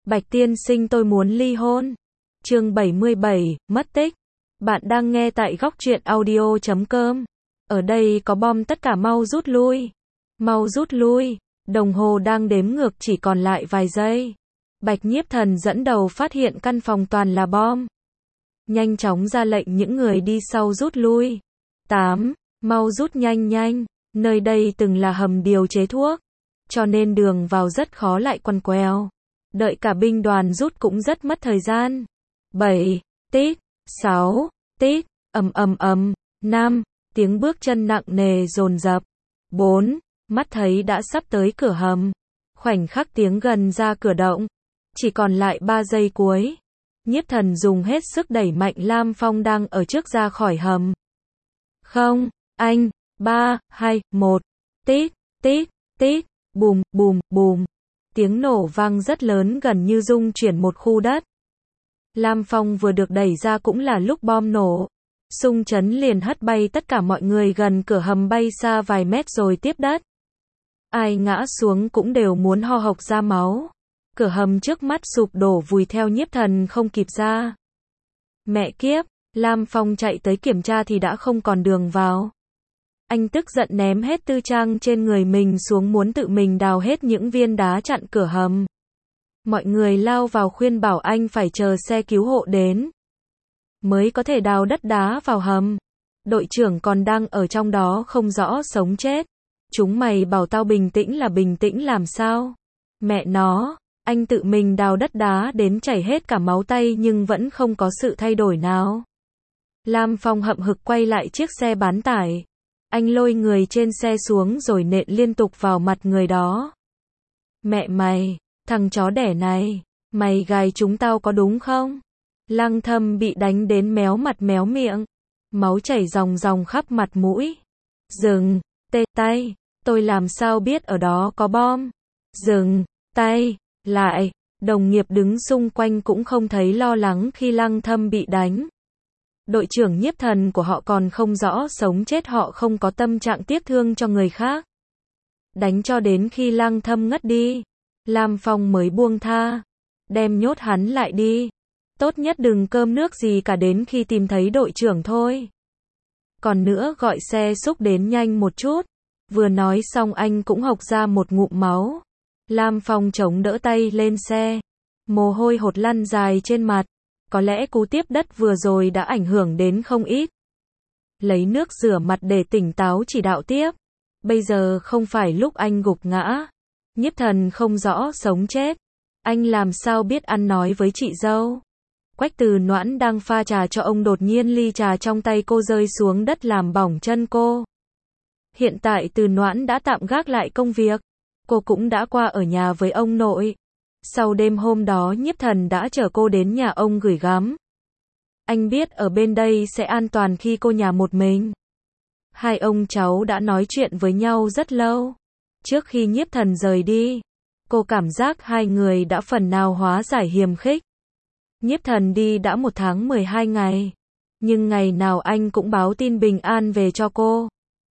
Bạch tiên sinh tôi muốn ly hôn. Chương 77, mất tích. Bạn đang nghe tại góc truyện audio.com. Ở đây có bom, tất cả mau rút lui. Mau rút lui. Đồng hồ đang đếm ngược, chỉ còn lại vài giây. Bạch Nhiếp Thần dẫn đầu phát hiện căn phòng toàn là bom. Nhanh chóng ra lệnh những người đi sau rút lui. 8. Mau rút nhanh nhanh. Nơi đây từng là hầm điều chế thuốc, cho nên đường vào rất khó, lại quằn quèo. Đợi cả binh đoàn rút cũng rất mất thời gian. 7. Tít. 6. Tít. Ầm ầm ầm. 5. Tiếng bước chân nặng nề dồn dập. 4. Mắt thấy đã sắp tới cửa hầm. Khoảnh khắc tiến gần ra cửa động. Chỉ còn lại 3 giây cuối. Nhiếp Thần dùng hết sức đẩy mạnh Lam Phong đang ở trước ra khỏi hầm. Không, anh. 3, 2, 1. Tít, tít, tít. Bùm, bùm, bùm. Tiếng nổ vang rất lớn, gần như rung chuyển một khu đất. Lam Phong vừa được đẩy ra cũng là lúc bom nổ. Xung chấn liền hất bay tất cả mọi người gần cửa hầm bay xa vài mét rồi tiếp đất. Ai ngã xuống cũng đều muốn ho hộc ra máu. Cửa hầm trước mắt sụp đổ vùi theo Nhiếp Thần không kịp ra. Mẹ kiếp, Lam Phong chạy tới kiểm tra thì đã không còn đường vào. Anh tức giận ném hết tư trang trên người mình xuống, muốn tự mình đào hết những viên đá chặn cửa hầm. Mọi người lao vào khuyên bảo anh phải chờ xe cứu hộ đến mới có thể đào đất đá vào hầm. Đội trưởng còn đang ở trong đó không rõ sống chết. Chúng mày bảo tao bình tĩnh là bình tĩnh làm sao? Mẹ nó, anh tự mình đào đất đá đến chảy hết cả máu tay nhưng vẫn không có sự thay đổi nào. Lam Phong hậm hực quay lại chiếc xe bán tải. Anh lôi người trên xe xuống rồi nện liên tục vào mặt người đó. Mẹ mày, thằng chó đẻ này, mày gài chúng tao có đúng không? Lăng Thâm bị đánh đến méo mặt méo miệng. Máu chảy ròng ròng khắp mặt mũi. Dừng, tay, tôi làm sao biết ở đó có bom? Dừng, tay, lại. Đồng nghiệp đứng xung quanh cũng không thấy lo lắng khi Lăng Thâm bị đánh. Đội trưởng Nhiếp Thần của họ còn không rõ sống chết, họ không có tâm trạng tiếc thương cho người khác. Đánh cho đến khi Lăng Thâm ngất đi, Lam Phong mới buông tha. Đem nhốt hắn lại đi. Tốt nhất đừng cơm nước gì cả, đến khi tìm thấy đội trưởng thôi. Còn nữa, gọi xe xúc đến nhanh một chút. Vừa nói xong anh cũng hộc ra một ngụm máu. Lam Phong chống đỡ tay lên xe. Mồ hôi hột lăn dài trên mặt. Có lẽ cú tiếp đất vừa rồi đã ảnh hưởng đến không ít. Lấy nước rửa mặt để tỉnh táo chỉ đạo tiếp. Bây giờ không phải lúc anh gục ngã. Nhiếp Thần không rõ sống chết. Anh làm sao biết ăn nói với chị dâu. Quách Từ Noãn đang pha trà cho ông, đột nhiên ly trà trong tay cô rơi xuống đất làm bỏng chân cô. Hiện tại Từ Noãn đã tạm gác lại công việc. Cô cũng đã qua ở nhà với ông nội. Sau đêm hôm đó Nhiếp Thần đã chở cô đến nhà ông gửi gắm. Anh biết ở bên đây sẽ an toàn khi cô nhà một mình. Hai ông cháu đã nói chuyện với nhau rất lâu. Trước khi Nhiếp Thần rời đi, cô cảm giác hai người đã phần nào hóa giải hiềm khích. Nhiếp Thần đi đã 1 tháng 12 ngày. Nhưng ngày nào anh cũng báo tin bình an về cho cô.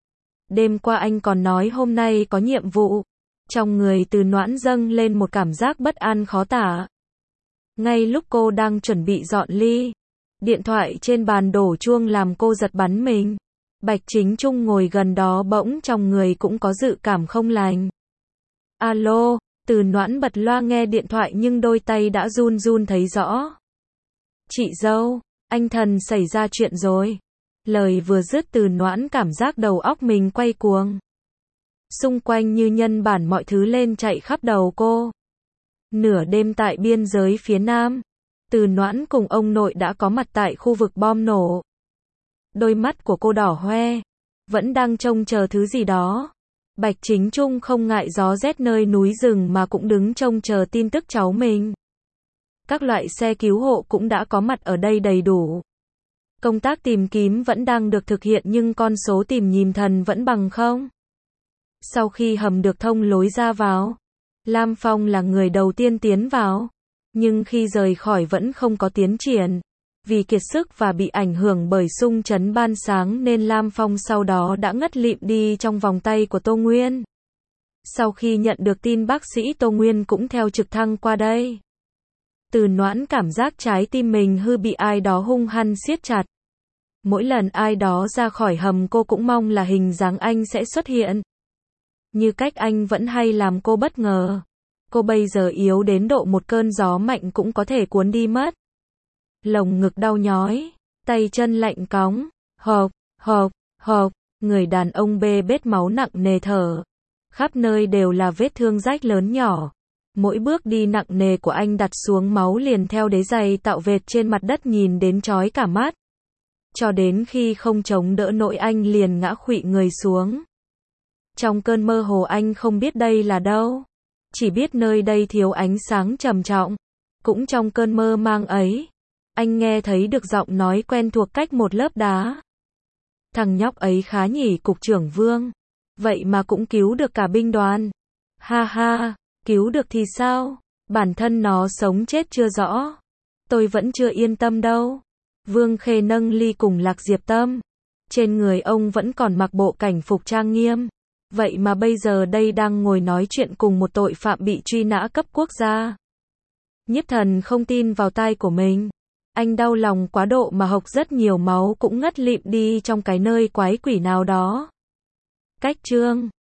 Đêm qua anh còn nói hôm nay có nhiệm vụ. Trong người Từ Noãn dâng lên một cảm giác bất an khó tả. Ngay lúc cô đang chuẩn bị dọn ly, điện thoại trên bàn đổ chuông làm cô giật bắn mình. Bạch Chính Trung ngồi gần đó bỗng trong người cũng có dự cảm không lành. Alo, Từ Noãn bật loa nghe điện thoại nhưng đôi tay đã run run thấy rõ. Chị dâu, anh Thần xảy ra chuyện rồi. Lời vừa dứt Từ Noãn cảm giác đầu óc mình quay cuồng. Xung quanh như nhân bản mọi thứ lên chạy khắp đầu cô. Nửa đêm tại biên giới phía Nam, Từ Noãn cùng ông nội đã có mặt tại khu vực bom nổ. Đôi mắt của cô đỏ hoe, vẫn đang trông chờ thứ gì đó. Bạch Chính Trung không ngại gió rét nơi núi rừng mà cũng đứng trông chờ tin tức cháu mình. Các loại xe cứu hộ cũng đã có mặt ở đây đầy đủ. Công tác tìm kiếm vẫn đang được thực hiện nhưng con số tìm Nhiếp Thần vẫn bằng không. Sau khi hầm được thông lối ra vào, Lam Phong là người đầu tiên tiến vào. Nhưng khi rời khỏi vẫn không có tiến triển. Vì kiệt sức và bị ảnh hưởng bởi xung chấn ban sáng nên Lam Phong sau đó đã ngất lịm đi trong vòng tay của Tô Nguyên. Sau khi nhận được tin bác sĩ Tô Nguyên cũng theo trực thăng qua đây. Từ Noãn cảm giác trái tim mình hư bị ai đó hung hăng siết chặt. Mỗi lần ai đó ra khỏi hầm cô cũng mong là hình dáng anh sẽ xuất hiện. Như cách anh vẫn hay làm cô bất ngờ. Cô bây giờ yếu đến độ một cơn gió mạnh cũng có thể cuốn đi mất. Lồng ngực đau nhói, tay chân lạnh cóng, hộc, hộc, hộc, người đàn ông bê bết máu nặng nề thở. Khắp nơi đều là vết thương rách lớn nhỏ. Mỗi bước đi nặng nề của anh đặt xuống máu liền theo đế giày tạo vệt trên mặt đất nhìn đến chói cả mắt. Cho đến khi không chống đỡ nổi anh liền ngã khuỵu người xuống. Trong cơn mơ hồ anh không biết đây là đâu. Chỉ biết nơi đây thiếu ánh sáng trầm trọng. Cũng trong cơn mơ mang ấy, anh nghe thấy được giọng nói quen thuộc cách một lớp đá. Thằng nhóc ấy khá nhỉ, cục trưởng Vương. Vậy mà cũng cứu được cả binh đoàn. Ha ha, cứu được thì sao? Bản thân nó sống chết chưa rõ. Tôi vẫn chưa yên tâm đâu. Vương Khê nâng ly cùng Lạc Diệp Tâm. Trên người ông vẫn còn mặc bộ cảnh phục trang nghiêm. Vậy mà bây giờ đây đang ngồi nói chuyện cùng một tội phạm bị truy nã cấp quốc gia. Nhiếp Thần không tin vào tai của mình. Anh đau lòng quá độ mà hộc rất nhiều máu cũng ngất lịm đi trong cái nơi quái quỷ nào đó. Cách chương